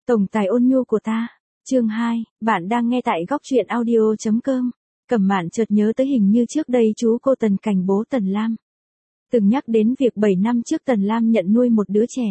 Tổng tài ôn nhu của ta. Chương 2, bạn đang nghe tại góc truyện audio.com. Cẩm Mạn chợt nhớ tới hình như trước đây chú cô Tần Cảnh bố Tần Lam từng nhắc đến việc 7 năm trước Tần Lam nhận nuôi một đứa trẻ.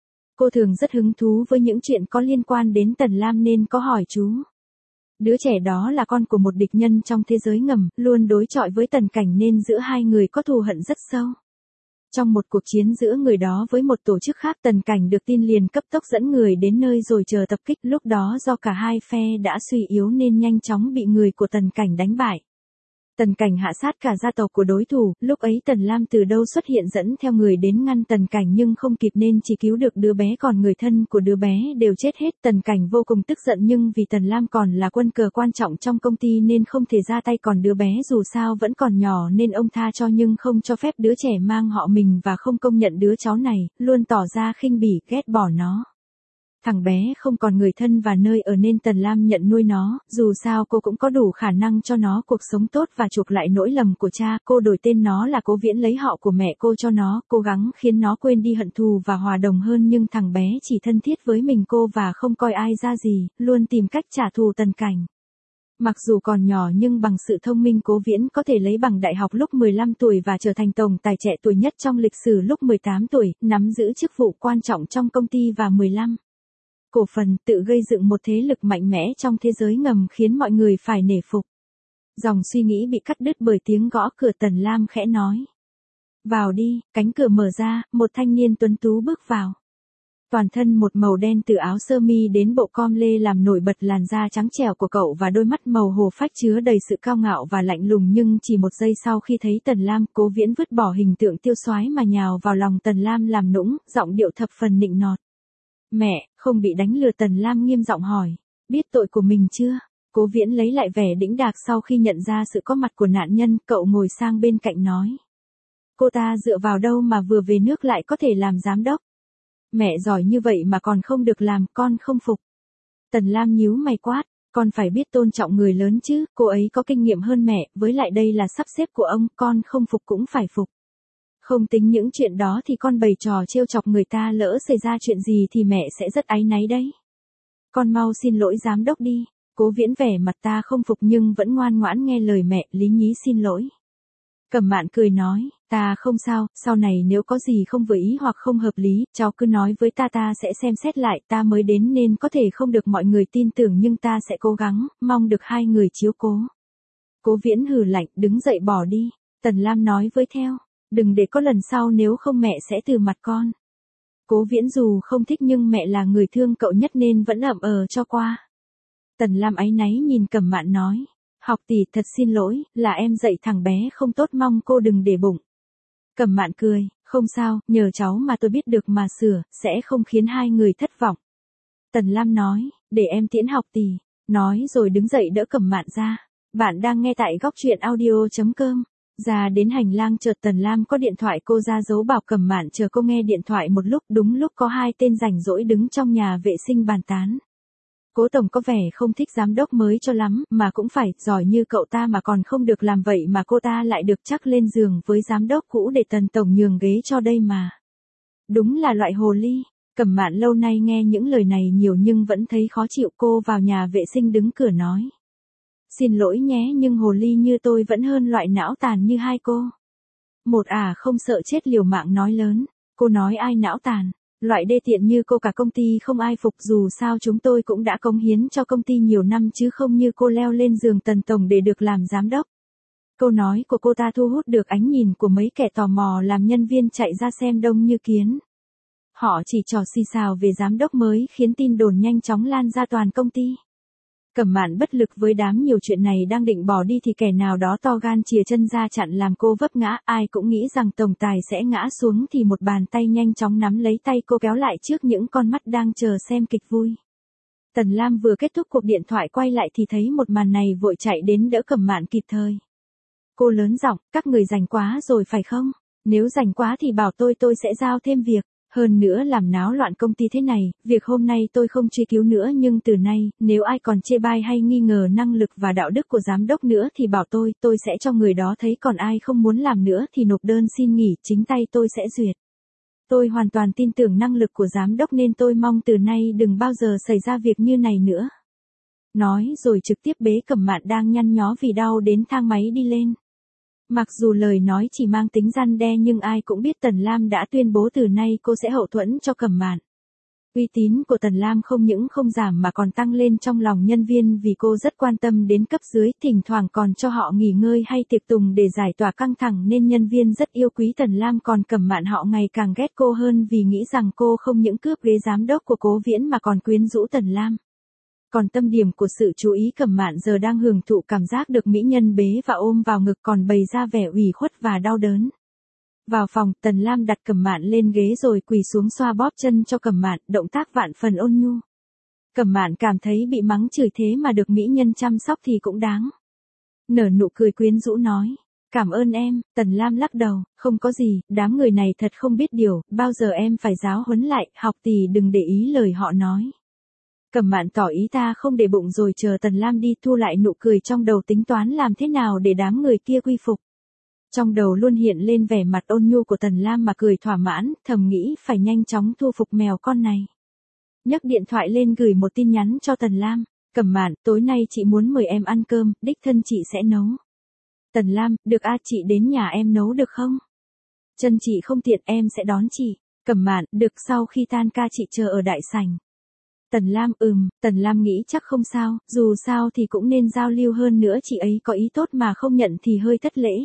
Cô thường rất hứng thú với những chuyện có liên quan đến Tần Lam nên có hỏi chú. Đứa trẻ đó là con của một địch nhân trong thế giới ngầm, luôn đối chọi với Tần Cảnh nên giữa hai người có thù hận rất sâu. Trong một cuộc chiến giữa người đó với một tổ chức khác, Tần Cảnh được tin liền cấp tốc dẫn người đến nơi rồi chờ tập kích. Lúc đó do cả hai phe đã suy yếu nên nhanh chóng bị người của Tần Cảnh đánh bại. Tần Cảnh hạ sát cả gia tộc của đối thủ, lúc ấy Tần Lam từ đâu xuất hiện dẫn theo người đến ngăn Tần Cảnh nhưng không kịp nên chỉ cứu được đứa bé, còn người thân của đứa bé đều chết hết. Tần Cảnh vô cùng tức giận nhưng vì Tần Lam còn là quân cờ quan trọng trong công ty nên không thể ra tay, còn đứa bé dù sao vẫn còn nhỏ nên ông tha cho nhưng không cho phép đứa trẻ mang họ mình và không công nhận đứa cháu này, luôn tỏ ra khinh bỉ, ghét bỏ nó. Thằng bé không còn người thân và nơi ở nên Tần Lam nhận nuôi nó, dù sao cô cũng có đủ khả năng cho nó cuộc sống tốt và chuộc lại lỗi lầm của cha. Cô đổi tên nó là Cố Viễn, lấy họ của mẹ cô cho nó, cố gắng khiến nó quên đi hận thù và hòa đồng hơn, nhưng thằng bé chỉ thân thiết với mình cô và không coi ai ra gì, luôn tìm cách trả thù Tần Cảnh. Mặc dù còn nhỏ nhưng bằng sự thông minh, Cố Viễn có thể lấy bằng đại học lúc 15 tuổi và trở thành tổng tài trẻ tuổi nhất trong lịch sử lúc 18 tuổi, nắm giữ chức vụ quan trọng trong công ty và 15 cổ phần, tự gây dựng một thế lực mạnh mẽ trong thế giới ngầm khiến mọi người phải nể phục. Dòng suy nghĩ bị cắt đứt bởi tiếng gõ cửa. Tần Lam khẽ nói: "Vào đi." Cánh cửa mở ra, một thanh niên tuấn tú bước vào. Toàn thân một màu đen từ áo sơ mi đến bộ com lê làm nổi bật làn da trắng trẻo của cậu và đôi mắt màu hồ phách chứa đầy sự cao ngạo và lạnh lùng, nhưng chỉ một giây sau khi thấy Tần Lam, Cố Viễn vứt bỏ hình tượng tiêu soái mà nhào vào lòng Tần Lam làm nũng, giọng điệu thập phần nịnh nọt. "Mẹ, không bị đánh lừa?" Tần Lam nghiêm giọng hỏi. "Biết tội của mình chưa?" Cố Viễn lấy lại vẻ đĩnh đạc sau khi nhận ra sự có mặt của nạn nhân, cậu ngồi sang bên cạnh nói: "Cô ta dựa vào đâu mà vừa về nước lại có thể làm giám đốc? Mẹ giỏi như vậy mà còn không được làm, con không phục." Tần Lam nhíu mày quát: "Con phải biết tôn trọng người lớn chứ, cô ấy có kinh nghiệm hơn mẹ, với lại đây là sắp xếp của ông, con không phục cũng phải phục. Không tính những chuyện đó thì con bày trò trêu chọc người ta, lỡ xảy ra chuyện gì thì mẹ sẽ rất áy náy đấy. Con mau xin lỗi giám đốc đi." Cố Viễn vẻ mặt ta không phục nhưng vẫn ngoan ngoãn nghe lời mẹ, lý nhí xin lỗi. Cẩm Mạn cười nói: "Ta không sao, sau này nếu có gì không vừa ý hoặc không hợp lý, cháu cứ nói với ta, ta sẽ xem xét lại. Ta mới đến nên có thể không được mọi người tin tưởng nhưng ta sẽ cố gắng, mong được hai người chiếu cố." Cố Viễn hừ lạnh, đứng dậy bỏ đi. Tần Lam nói với theo: "Đừng để có lần sau, nếu không mẹ sẽ từ mặt con." Cố Viễn dù không thích nhưng mẹ là người thương cậu nhất nên vẫn ậm cho qua. Tần Lam áy náy nhìn Cẩm Mạn nói: "Học tỷ, thật xin lỗi, là em dạy thằng bé không tốt, mong cô đừng để bụng." Cẩm Mạn cười: "Không sao, nhờ cháu mà tôi biết được mà sửa, sẽ không khiến hai người thất vọng." Tần Lam nói: "Để em tiễn học tỷ." Nói rồi đứng dậy đỡ Cẩm Mạn ra. Bạn đang nghe tại góc truyện audio.com. Ra đến hành lang chợt Tần Lam có điện thoại, cô ra dấu bảo Cẩm Mạn chờ cô nghe điện thoại một lúc. Đúng lúc có hai tên rảnh rỗi đứng trong nhà vệ sinh bàn tán. Cố tổng có vẻ không thích giám đốc mới cho lắm, mà cũng phải, giỏi như cậu ta mà còn không được làm vậy mà cô ta lại được chắc lên giường với giám đốc cũ để Tần tổng nhường ghế cho đây mà. Đúng là loại hồ ly. Cẩm Mạn lâu nay nghe những lời này nhiều nhưng vẫn thấy khó chịu, cô vào nhà vệ sinh đứng cửa nói: "Xin lỗi nhé, nhưng hồ ly như tôi vẫn hơn loại não tàn như hai cô." Một không sợ chết liều mạng nói lớn: "Cô nói ai não tàn? Loại đê tiện như cô cả công ty không ai phục, dù sao chúng tôi cũng đã cống hiến cho công ty nhiều năm chứ không như cô leo lên giường Tần tổng để được làm giám đốc." Câu nói của cô ta thu hút được ánh nhìn của mấy kẻ tò mò làm nhân viên chạy ra xem đông như kiến. Họ chỉ trò xì xào về giám đốc mới khiến tin đồn nhanh chóng lan ra toàn công ty. Cẩm Mạn bất lực với đám nhiều chuyện này, đang định bỏ đi thì kẻ nào đó to gan chìa chân ra chặn làm cô vấp ngã. Ai cũng nghĩ rằng tổng tài sẽ ngã xuống thì một bàn tay nhanh chóng nắm lấy tay cô kéo lại trước những con mắt đang chờ xem kịch vui. Tần Lam vừa kết thúc cuộc điện thoại quay lại thì thấy một màn này, vội chạy đến đỡ Cẩm Mạn kịp thời. Cô lớn giọng: "Các người rảnh quá rồi phải không? Nếu rảnh quá thì bảo tôi sẽ giao thêm việc. Hơn nữa làm náo loạn công ty thế này, việc hôm nay tôi không truy cứu nữa, nhưng từ nay, nếu ai còn chê bai hay nghi ngờ năng lực và đạo đức của giám đốc nữa thì bảo tôi sẽ cho người đó thấy, còn ai không muốn làm nữa thì nộp đơn xin nghỉ, chính tay tôi sẽ duyệt." Tôi hoàn toàn tin tưởng năng lực của giám đốc nên tôi mong từ nay đừng bao giờ xảy ra việc như này nữa. Nói rồi trực tiếp bế Cẩm Mạn đang nhăn nhó vì đau đến thang máy đi lên. Mặc dù lời nói chỉ mang tính răn đe nhưng ai cũng biết Tần Lam đã tuyên bố từ nay cô sẽ hậu thuẫn cho Cẩm Mạn. Uy tín của Tần Lam không những không giảm mà còn tăng lên trong lòng nhân viên vì cô rất quan tâm đến cấp dưới, thỉnh thoảng còn cho họ nghỉ ngơi hay tiệc tùng để giải tỏa căng thẳng nên nhân viên rất yêu quý Tần Lam, còn Cẩm Mạn họ ngày càng ghét cô hơn vì nghĩ rằng cô không những cướp ghế giám đốc của Cố Viễn mà còn quyến rũ Tần Lam. Còn tâm điểm của sự chú ý Cẩm Mạn giờ đang hưởng thụ cảm giác được mỹ nhân bế và ôm vào ngực còn bày ra vẻ ủy khuất và đau đớn. Vào phòng, Tần Lam đặt Cẩm Mạn lên ghế rồi quỳ xuống xoa bóp chân cho Cẩm Mạn, động tác vạn phần ôn nhu. Cẩm Mạn cảm thấy bị mắng chửi thế mà được mỹ nhân chăm sóc thì cũng đáng. Nở nụ cười quyến rũ nói, cảm ơn em. Tần Lam lắc đầu, không có gì, đám người này thật không biết điều, bao giờ em phải giáo huấn lại, học tỷ đừng để ý lời họ nói. Cẩm Mạn tỏ ý ta không để bụng rồi chờ Tần Lam đi, thu lại nụ cười trong đầu tính toán làm thế nào để đám người kia quy phục. Trong đầu luôn hiện lên vẻ mặt ôn nhu của Tần Lam mà cười thỏa mãn, thầm nghĩ phải nhanh chóng thu phục mèo con này. Nhấc điện thoại lên gửi một tin nhắn cho Tần Lam, Cẩm Mạn, tối nay chị muốn mời em ăn cơm, đích thân chị sẽ nấu. Tần Lam, được a, chị đến nhà em nấu được không? Chân chị không tiện, em sẽ đón chị. Cẩm Mạn, được, sau khi tan ca chị chờ ở đại sảnh. Tần Lam, Tần Lam nghĩ chắc không sao, dù sao thì cũng nên giao lưu hơn nữa, chị ấy có ý tốt mà không nhận thì hơi thất lễ.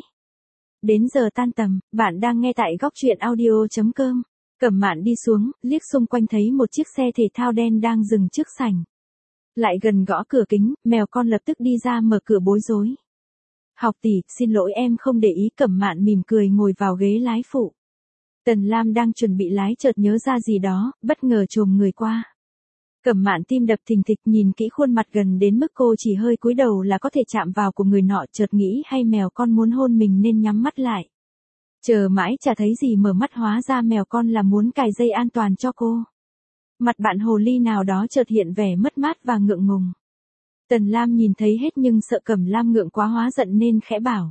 Đến giờ tan tầm, bạn đang nghe tại góc truyện audio.com. Cẩm Mạn đi xuống, liếc xung quanh thấy một chiếc xe thể thao đen đang dừng trước sảnh. Lại gần gõ cửa kính, mèo con lập tức đi ra mở cửa bối rối. Học tỷ, xin lỗi em không để ý. Cẩm Mạn mỉm cười ngồi vào ghế lái phụ. Tần Lam đang chuẩn bị lái chợt nhớ ra gì đó, bất ngờ chồm người qua. Cẩm Mạn tim đập thình thịch nhìn kỹ khuôn mặt gần đến mức cô chỉ hơi cúi đầu là có thể chạm vào của người nọ, chợt nghĩ hay mèo con muốn hôn mình nên nhắm mắt lại. Chờ mãi chả thấy gì mở mắt hóa ra mèo con là muốn cài dây an toàn cho cô. Mặt bạn hồ ly nào đó chợt hiện vẻ mất mát và ngượng ngùng. Tần Lam nhìn thấy hết nhưng sợ Cẩm Lam ngượng quá hóa giận nên khẽ bảo.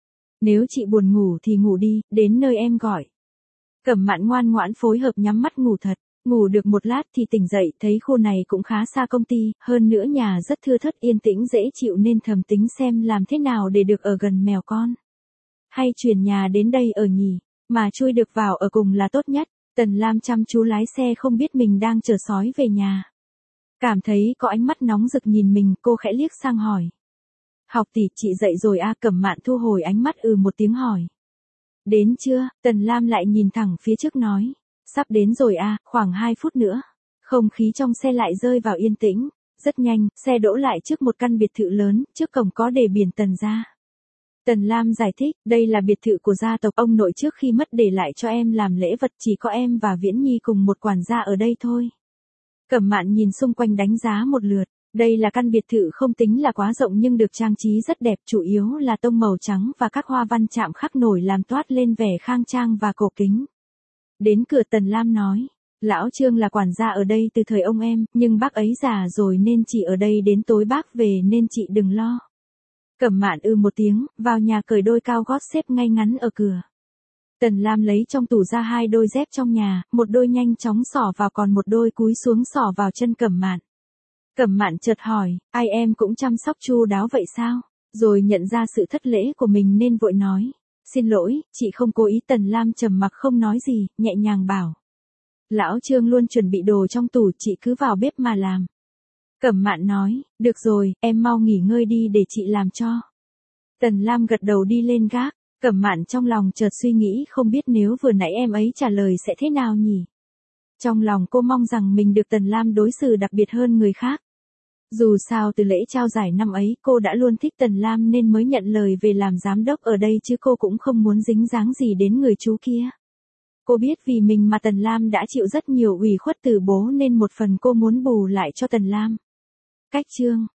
Nếu chị buồn ngủ thì ngủ đi, đến nơi em gọi. Cẩm Mạn ngoan ngoãn phối hợp nhắm mắt ngủ thật. Ngủ được một lát thì tỉnh dậy, thấy khu này cũng khá xa công ty, hơn nữa nhà rất thưa thớt yên tĩnh dễ chịu nên thầm tính xem làm thế nào để được ở gần mèo con. Hay chuyển nhà đến đây ở nhỉ, mà chui được vào ở cùng là tốt nhất. Tần Lam chăm chú lái xe không biết mình đang chờ sói về nhà. Cảm thấy có ánh mắt nóng rực nhìn mình, cô khẽ liếc sang hỏi. Học tỷ, chị dậy rồi a? Cẩm Mạn thu hồi ánh mắt một tiếng hỏi. Đến chưa? Tần Lam lại nhìn thẳng phía trước nói. Sắp đến rồi a, khoảng 2 phút nữa. Không khí trong xe lại rơi vào yên tĩnh. Rất nhanh, xe đỗ lại trước một căn biệt thự lớn, trước cổng có đề biển Tần gia. Tần Lam giải thích, đây là biệt thự của gia tộc ông nội trước khi mất để lại cho em làm lễ vật, chỉ có em và Viễn Nhi cùng một quản gia ở đây thôi. Cẩm Mạn nhìn xung quanh đánh giá một lượt. Đây là căn biệt thự không tính là quá rộng nhưng được trang trí rất đẹp, chủ yếu là tông màu trắng và các hoa văn chạm khắc nổi làm toát lên vẻ khang trang và cổ kính. Đến cửa Tần Lam nói, lão Trương là quản gia ở đây từ thời ông em, nhưng bác ấy già rồi nên chỉ ở đây đến tối bác về nên chị đừng lo. Cẩm Mạn một tiếng, vào nhà cởi đôi cao gót xếp ngay ngắn ở cửa. Tần Lam lấy trong tủ ra 2 đôi dép trong nhà, một đôi nhanh chóng xỏ vào còn một đôi cúi xuống xỏ vào chân Cẩm Mạn. Cẩm Mạn chợt hỏi, ai em cũng chăm sóc chu đáo vậy sao? Rồi nhận ra sự thất lễ của mình nên vội nói. Xin lỗi, chị không cố ý. Tần Lam trầm mặc không nói gì, nhẹ nhàng bảo. Lão Trương luôn chuẩn bị đồ trong tủ, chị cứ vào bếp mà làm. Cẩm Mạn nói, được rồi, em mau nghỉ ngơi đi để chị làm cho. Tần Lam gật đầu đi lên gác. Cẩm Mạn trong lòng chợt suy nghĩ không biết nếu vừa nãy em ấy trả lời sẽ thế nào nhỉ. Trong lòng cô mong rằng mình được Tần Lam đối xử đặc biệt hơn người khác. Dù sao từ lễ trao giải năm ấy cô đã luôn thích Tần Lam nên mới nhận lời về làm giám đốc ở đây chứ cô cũng không muốn dính dáng gì đến người chú kia. Cô biết vì mình mà Tần Lam đã chịu rất nhiều ủy khuất từ bố nên một phần cô muốn bù lại cho Tần Lam. Cách chương